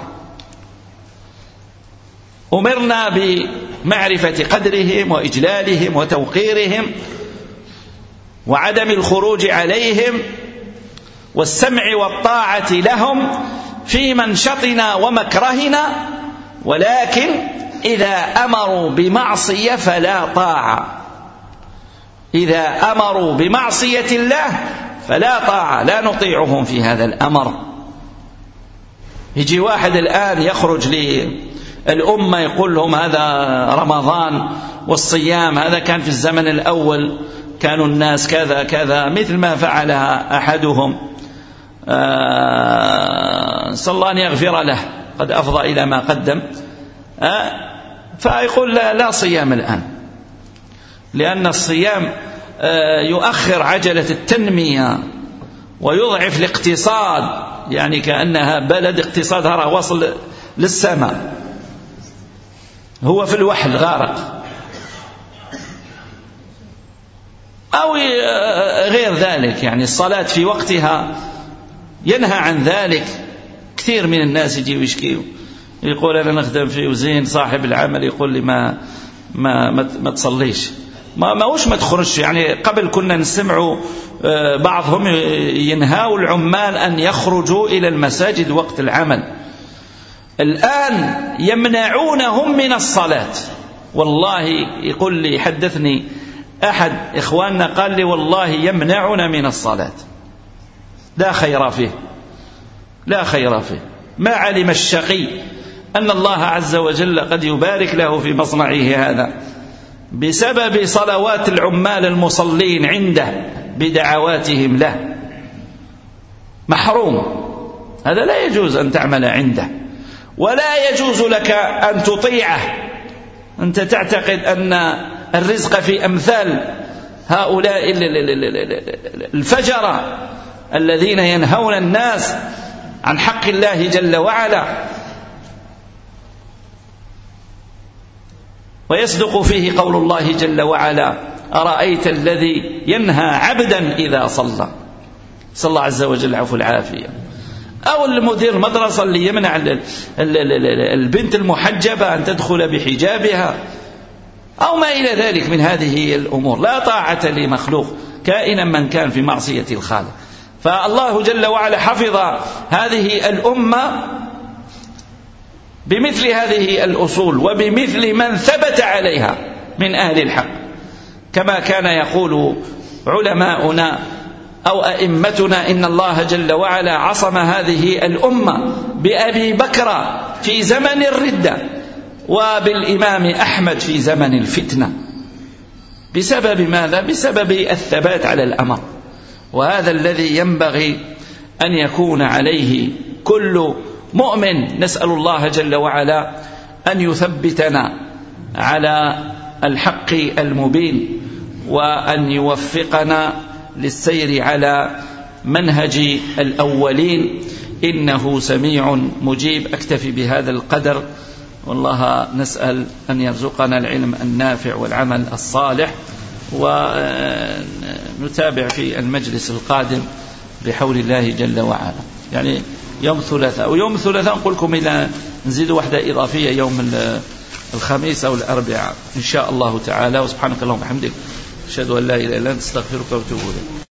S1: أمرنا بمعرفة قدرهم وإجلالهم وتوقيرهم وعدم الخروج عليهم والسمع والطاعة لهم في منشطنا ومكرهنا. ولكن إذا أمروا بمعصية فلا طاعة، إذا أمروا بمعصية الله فلا طاعة، لا نطيعهم في هذا الأمر. يجي واحد الآن يخرج للأمة يقول لهم هذا رمضان والصيام، هذا كان في الزمن الأول، كانوا الناس كذا كذا، مثل ما فعلها أحدهم، صلى الله أن يغفر له، قد أفضى إلى ما قدم، فيقول لا صيام الآن، لأن الصيام يؤخر عجلة التنمية ويضعف الاقتصاد، يعني كأنها بلد اقتصادها وصل للسماء، هو في الوحل غارق، أو غير ذلك. يعني الصلاة في وقتها ينهى عن ذلك. كثير من الناس يجي ويشكي يقول أنا نخدم في وزين، صاحب العمل يقول لي ما تصليش، ما تخرجش. يعني قبل كنا نسمع بعضهم ينهاوا العمال أن يخرجوا إلى المساجد وقت العمل، الآن يمنعونهم من الصلاة. والله يقول لي، حدثني أحد إخواننا قال لي والله يمنعنا من الصلاة، لا خير فيه، لا خير فيه. ما علم الشقي أن الله عز وجل قد يبارك له في مصنعه هذا بسبب صلوات العمال المصلين عنده بدعواتهم له، محروم. هذا لا يجوز أن تعمل عنده، ولا يجوز لك أن تطيعه. أنت تعتقد أن الرزق في أمثال هؤلاء الفجرة الذين ينهون الناس عن حق الله جل وعلا، ويصدق فيه قول الله جل وعلا: أرأيت الذي ينهى عبدا إذا صلى. صلى الله عز وجل عفو العافية. أو المدير المدرسة اللي يمنع البنت المحجبة أن تدخل بحجابها، أو ما إلى ذلك من هذه الأمور. لا طاعة لمخلوق كائنا من كان في معصية الخالق. فالله جل وعلا حفظ هذه الأمة بمثل هذه الأصول وبمثل من ثبت عليها من أهل الحق، كما كان يقول علماؤنا أو أئمتنا: إن الله جل وعلا عصم هذه الأمة بأبي بكر في زمن الردة وبالإمام أحمد في زمن الفتنة. بسبب ماذا؟ بسبب الثبات على الأمر. وهذا الذي ينبغي أن يكون عليه كل مؤمن. نسأل الله جل وعلا أن يثبتنا على الحق المبين، وأن يوفقنا للسير على منهج الأولين، إنه سميع مجيب. أكتفي بهذا القدر، والله نسأل أن يرزقنا العلم النافع والعمل الصالح، ونتابع في المجلس القادم بحول الله جل وعلا. يعني يوم الثلاثاء. ويوم الثلاثاء نقول لكم إلى نزيد واحدة إضافية يوم الخميس أو الأربعاء إن شاء الله تعالى. وسبحانك اللهم وبحمدك أشهد أن لا إله إلا أنت أستغفرك وأتوب إليك.